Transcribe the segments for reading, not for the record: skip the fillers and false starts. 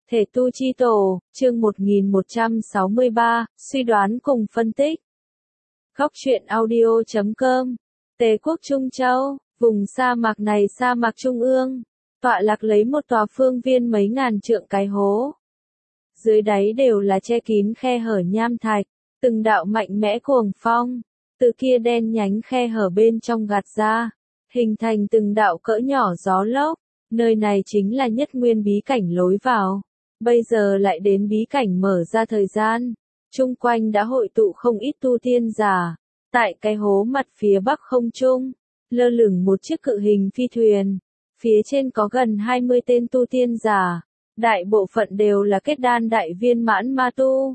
Thể tu chi tổ, chương 1163, suy đoán cùng phân tích. Góc truyện audio.com. Tề quốc Trung Châu, vùng sa mạc này sa mạc trung ương, tọa lạc lấy một tòa phương viên mấy ngàn trượng cái hố. Dưới đáy đều là che kín khe hở nham thạch, từng đạo mạnh mẽ cuồng phong, từ kia đen nhánh khe hở bên trong gạt ra, hình thành từng đạo cỡ nhỏ gió lốc. Nơi này chính là nhất nguyên bí cảnh lối vào. Bây giờ lại đến bí cảnh mở ra thời gian. Chung quanh đã hội tụ không ít tu tiên giả. Tại cái hố mặt phía bắc không trung, lơ lửng một chiếc cự hình phi thuyền. Phía trên có gần 20 tên tu tiên giả. Đại bộ phận đều là kết đan đại viên mãn ma tu.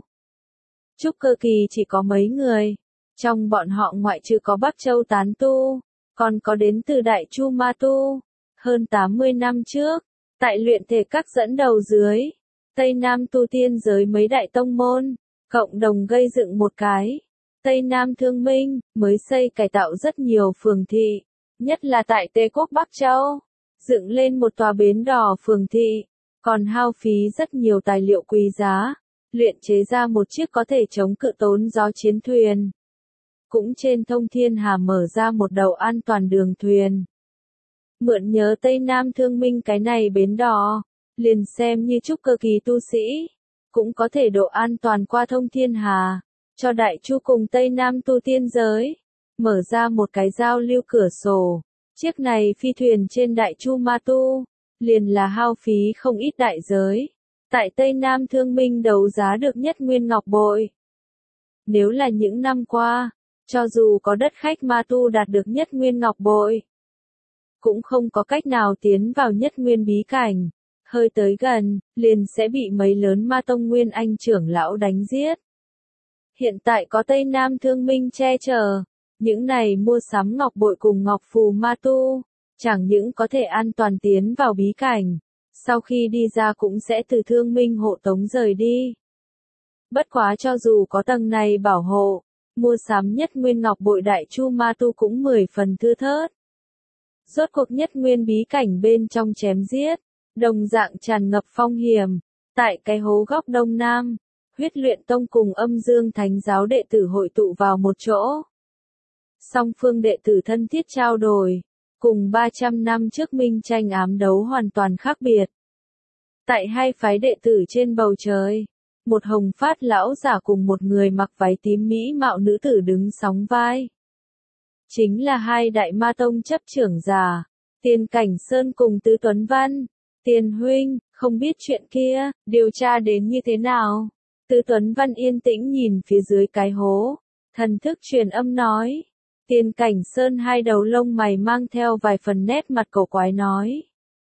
Trúc cơ kỳ chỉ có mấy người. Trong bọn họ ngoại trừ có Bắc Châu tán tu, còn có đến từ Đại Chu ma tu. Hơn 80 năm trước, tại luyện thể các dẫn đầu dưới, Tây Nam tu tiên giới mấy đại tông môn, cộng đồng gây dựng một cái. Tây Nam Thương Minh, mới xây cải tạo rất nhiều phường thị, nhất là tại Tề quốc Bắc Châu, dựng lên một tòa bến đò phường thị, còn hao phí rất nhiều tài liệu quý giá, luyện chế ra một chiếc có thể chống cự tốn gió chiến thuyền. Cũng trên thông thiên hà mở ra một đầu an toàn đường thuyền. Mượn nhớ Tây Nam Thương Minh cái này bến đò, liền xem như trúc cơ kỳ tu sĩ, cũng có thể độ an toàn qua thông thiên hà, cho Đại Chu cùng Tây Nam tu tiên giới, mở ra một cái giao lưu cửa sổ. Chiếc này phi thuyền trên Đại Chu ma tu, liền là hao phí không ít đại giới, tại Tây Nam Thương Minh đấu giá được nhất nguyên ngọc bội. Nếu là những năm qua, cho dù có đất khách ma tu đạt được nhất nguyên ngọc bội, cũng không có cách nào tiến vào nhất nguyên bí cảnh, hơi tới gần, liền sẽ bị mấy lớn ma tông nguyên anh trưởng lão đánh giết. Hiện tại có Tây Nam Thương Minh che chở, những này mua sắm ngọc bội cùng ngọc phù ma tu, chẳng những có thể an toàn tiến vào bí cảnh, sau khi đi ra cũng sẽ từ Thương Minh hộ tống rời đi. Bất quá cho dù có tầng này bảo hộ, mua sắm nhất nguyên ngọc bội Đại Chu ma tu cũng 10 phần thưa thớt. Rốt cuộc nhất nguyên bí cảnh bên trong chém giết, đồng dạng tràn ngập phong hiểm. Tại cái hố góc đông nam, Huyết Luyện Tông cùng Âm Dương Thánh giáo đệ tử hội tụ vào một chỗ. Song phương đệ tử thân thiết trao đổi, cùng 300 năm trước minh tranh ám đấu hoàn toàn khác biệt. Tại hai phái đệ tử trên bầu trời, một hồng phát lão giả cùng một người mặc váy tím mỹ mạo nữ tử đứng sóng vai. Chính là hai đại ma tông chấp trưởng giả, Tiền Cảnh Sơn cùng Tứ Tuấn Văn. Tiền huynh, không biết chuyện kia, điều tra đến như thế nào? Tứ Tuấn Văn yên tĩnh nhìn phía dưới cái hố, thần thức truyền âm nói. Tiền Cảnh Sơn hai đầu lông mày mang theo vài phần nét mặt cổ quái nói.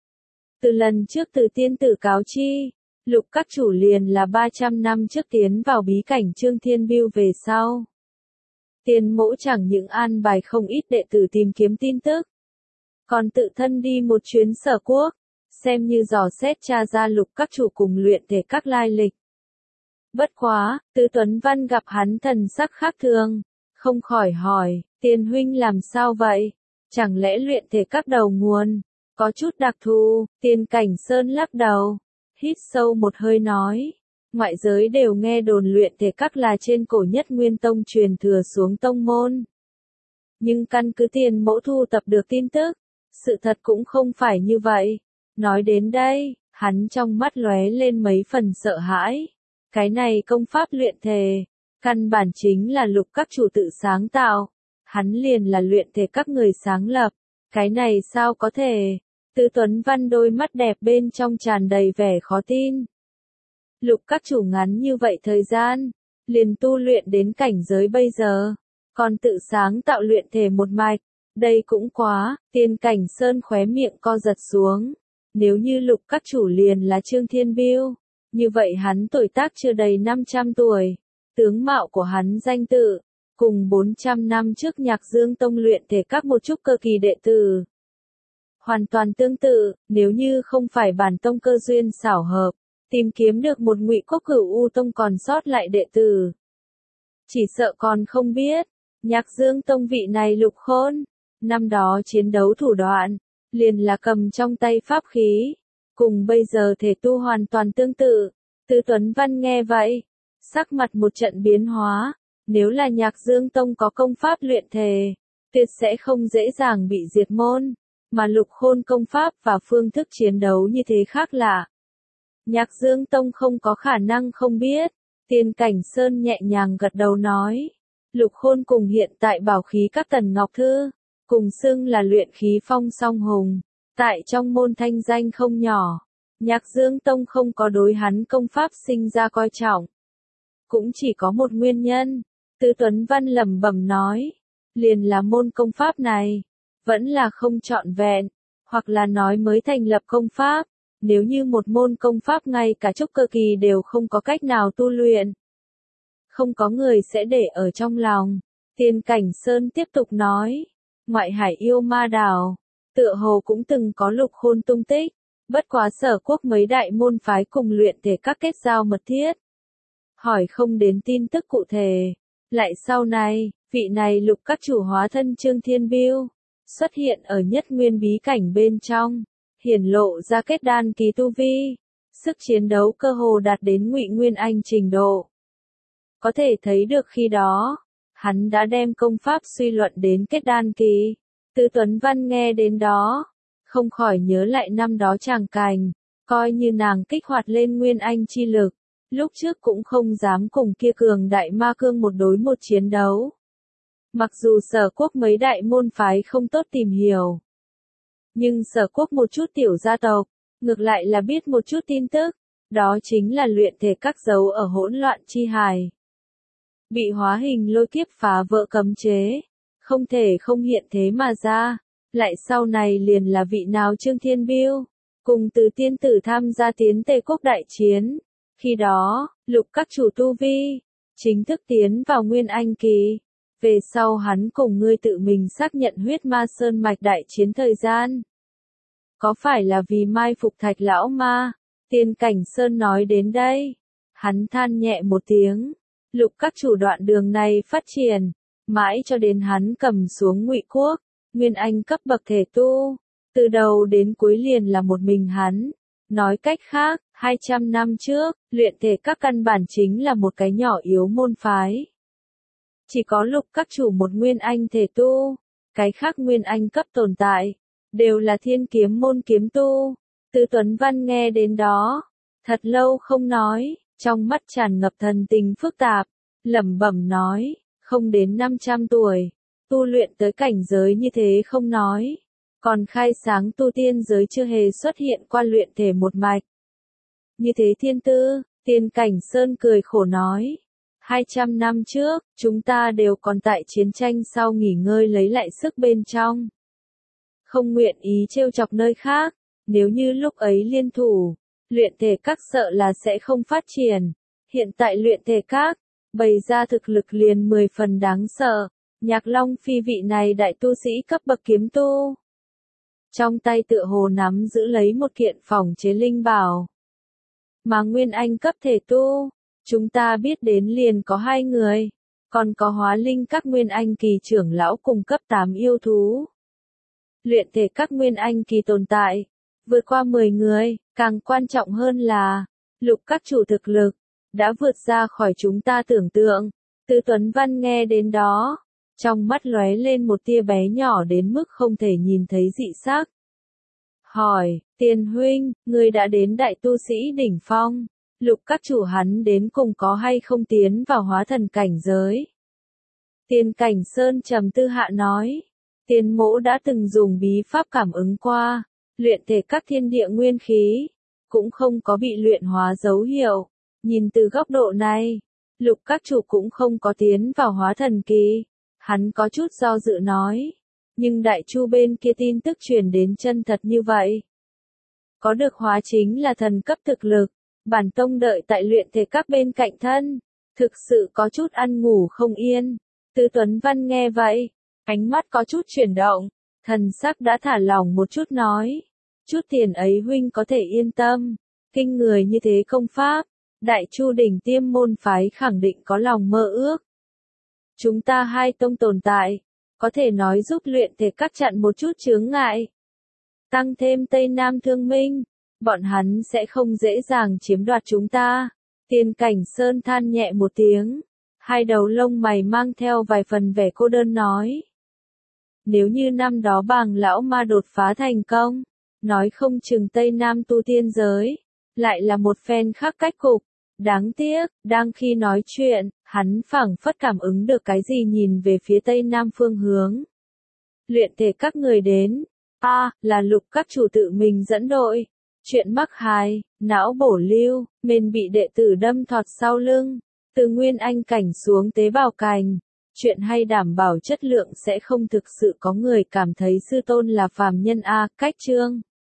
Từ lần trước từ tiên tử cáo chi, Lục các chủ liền là 300 năm trước tiến vào bí cảnh Trương Thiên Biêu về sau. Tiền mẫu chẳng những an bài không ít đệ tử tìm kiếm tin tức, còn tự thân đi một chuyến Sở Quốc, xem như dò xét tra ra Lục các chủ cùng luyện thể các lai lịch. Bất quá, Tứ Tuấn Văn gặp hắn thần sắc khác thường, không khỏi hỏi, Tiền huynh làm sao vậy? Chẳng lẽ luyện thể các đầu nguồn có chút đặc thù? Tiền Cảnh Sơn lắc đầu, hít sâu một hơi nói. Ngoại giới đều nghe đồn luyện thể các là trên cổ nhất nguyên tông truyền thừa xuống tông môn. Nhưng căn cứ Tiền mẫu thu tập được tin tức, sự thật cũng không phải như vậy. Nói đến đây, hắn trong mắt lóe lên mấy phần sợ hãi. Cái này công pháp luyện thể, căn bản chính là Lục các chủ tự sáng tạo. Hắn liền là luyện thể các người sáng lập. Cái này sao có thể? Tứ Tuấn Văn đôi mắt đẹp bên trong tràn đầy vẻ khó tin. Lục các chủ ngắn như vậy thời gian, liền tu luyện đến cảnh giới bây giờ, còn tự sáng tạo luyện thể một mạch, đây cũng quá. Tiền Cảnh Sơn khóe miệng co giật xuống. Nếu như Lục các chủ liền là Trương Thiên Biêu, như vậy hắn tuổi tác chưa đầy 500 tuổi, tướng mạo của hắn danh tự, cùng 400 năm trước Nhạc Dương Tông luyện thể các một chút cơ kỳ đệ tử. Hoàn toàn tương tự, nếu như không phải bản tông cơ duyên xảo hợp, tìm kiếm được một Ngụy Quốc Cửu U Tông còn sót lại đệ tử. Chỉ sợ còn không biết, Nhạc Dương Tông vị này Lục Khôn, năm đó chiến đấu thủ đoạn, liền là cầm trong tay pháp khí, cùng bây giờ thể tu hoàn toàn tương tự. Từ Tuấn Văn nghe vậy, sắc mặt một trận biến hóa, nếu là Nhạc Dương Tông có công pháp luyện thể, tuyệt sẽ không dễ dàng bị diệt môn, mà Lục Khôn công pháp và phương thức chiến đấu như thế khác lạ. Nhạc Dương Tông không có khả năng không biết. Tiên Cảnh Sơn nhẹ nhàng gật đầu nói. Lục Khôn cùng hiện tại bảo khí các tần ngọc thư, cùng xưng là luyện khí phong song hùng, tại trong môn thanh danh không nhỏ. Nhạc Dương Tông không có đối hắn công pháp sinh ra coi trọng. Cũng chỉ có một nguyên nhân. Từ Tuấn Văn lẩm bẩm nói. Liền là môn công pháp này, vẫn là không trọn vẹn, hoặc là nói mới thành lập công pháp. Nếu như một môn công pháp ngay cả trúc cơ kỳ đều không có cách nào tu luyện, không có người sẽ để ở trong lòng. Tiên Cảnh Sơn tiếp tục nói, ngoại hải yêu ma đảo, tựa hồ cũng từng có Lục Khôn tung tích, bất quá Sở Quốc mấy đại môn phái cùng luyện thể các kết giao mật thiết. Hỏi không đến tin tức cụ thể, lại sau này, vị này Lục các chủ hóa thân Trương Thiên Biêu, xuất hiện ở Nhất Nguyên bí cảnh bên trong, hiển lộ ra kết đan kỳ tu vi, sức chiến đấu cơ hồ đạt đến Ngụy Nguyên Anh trình độ. Có thể thấy được khi đó, hắn đã đem công pháp suy luận đến kết đan kỳ. Từ Tuấn Văn nghe đến đó, không khỏi nhớ lại năm đó tràng cảnh, coi như nàng kích hoạt lên Nguyên Anh chi lực, lúc trước cũng không dám cùng kia cường đại ma cương một đối một chiến đấu. Mặc dù Sở Quốc mấy đại môn phái không tốt tìm hiểu, nhưng Sở Quốc một chút tiểu gia tộc, ngược lại là biết một chút tin tức, đó chính là luyện thể các dấu ở hỗn loạn chi hải. Bị hóa hình lôi kiếp phá vỡ cấm chế, không thể không hiện thế mà ra, lại sau này liền là vị nào Trương Thiên Biêu, cùng Từ tiên tử tham gia tiến Tề Quốc đại chiến. Khi đó, Lục các chủ tu vi, chính thức tiến vào Nguyên Anh kỳ. Về sau hắn cùng ngươi tự mình xác nhận huyết ma sơn mạch đại chiến thời gian. Có phải là vì mai phục Thạch lão ma? Tiên Cảnh Sơn nói đến đây, hắn than nhẹ một tiếng. Lục các chủ đoạn đường này phát triển, mãi cho đến hắn cầm xuống Ngụy Quốc, Nguyên Anh cấp bậc thể tu, từ đầu đến cuối liền là một mình hắn. Nói cách khác, 200 năm trước, luyện thể các căn bản chính là một cái nhỏ yếu môn phái. Chỉ có Lục các chủ một Nguyên Anh thể tu, cái khác Nguyên Anh cấp tồn tại, đều là Thiên Kiếm môn kiếm tu. Từ Tuấn Văn nghe đến đó, thật lâu không nói, trong mắt tràn ngập thần tình phức tạp, lẩm bẩm nói, không đến 500 tuổi, tu luyện tới cảnh giới như thế không nói, còn khai sáng tu tiên giới chưa hề xuất hiện qua luyện thể một mạch. Như thế thiên tư, Tiên Cảnh Sơn cười khổ nói, 200 năm trước, chúng ta đều còn tại chiến tranh sau nghỉ ngơi lấy lại sức bên trong. Không nguyện ý trêu chọc nơi khác, nếu như lúc ấy liên thủ, luyện thể các sợ là sẽ không phát triển. Hiện tại luyện thể các, bày ra thực lực liền 10 phần đáng sợ. Nhạc Long Phi vị này đại tu sĩ cấp bậc kiếm tu, trong tay tựa hồ nắm giữ lấy một kiện phòng chế linh bảo. Mà Nguyên Anh cấp thể tu, chúng ta biết đến liền có 2 người, còn có hóa linh các Nguyên Anh kỳ trưởng lão cùng cấp 8 yêu thú. Luyện thể các Nguyên Anh kỳ tồn tại, vượt qua 10 người, càng quan trọng hơn là, Lục các chủ thực lực, đã vượt ra khỏi chúng ta tưởng tượng. Từ Tuấn Văn nghe đến đó, trong mắt lóe lên một tia bé nhỏ đến mức không thể nhìn thấy dị sắc. Hỏi, Tiền huynh, người đã đến đại tu sĩ đỉnh phong, Lục các chủ hắn đến cùng có hay không tiến vào hóa thần cảnh giới? Tiên Cảnh Sơn trầm tư hạ nói, Tiền mỗ đã từng dùng bí pháp cảm ứng qua, luyện thể các thiên địa nguyên khí, cũng không có bị luyện hóa dấu hiệu. Nhìn từ góc độ này, Lục các chủ cũng không có tiến vào hóa thần kỳ. Hắn có chút do dự nói, nhưng đại chu bên kia tin tức truyền đến chân thật như vậy. Có được hóa chính là thần cấp thực lực, bản tông đợi tại luyện thể các bên cạnh thân, thực sự có chút ăn ngủ không yên. Từ Tuấn Văn nghe vậy, ánh mắt có chút chuyển động, thần sắc đã thả lỏng một chút nói, chút tiền ấy huynh có thể yên tâm, kinh người như thế công pháp, đại chu đỉnh tiêm môn phái khẳng định có lòng mơ ước. Chúng ta 2 tông tồn tại, có thể nói giúp luyện thể các chặn một chút chướng ngại. Tăng thêm Tây Nam Thương Minh, bọn hắn sẽ không dễ dàng chiếm đoạt chúng ta. Tiên Cảnh Sơn than nhẹ một tiếng, hai đầu lông mày mang theo vài phần vẻ cô đơn nói. Nếu như năm đó Bàng lão ma đột phá thành công, nói không chừng Tây Nam tu tiên giới, lại là một phen khác cách cục. Đáng tiếc, đang khi nói chuyện, hắn phảng phất cảm ứng được cái gì nhìn về phía Tây Nam phương hướng. Luyện thể các người đến, là Lục các chủ tự mình dẫn đội. Chuyện mắc hài, não bổ lưu, mền bị đệ tử đâm thọt sau lưng, từ nguyên anh cảnh xuống tế bào cành. Chuyện hay đảm bảo chất lượng sẽ không thực sự có người cảm thấy sư tôn là phàm nhân cách chương.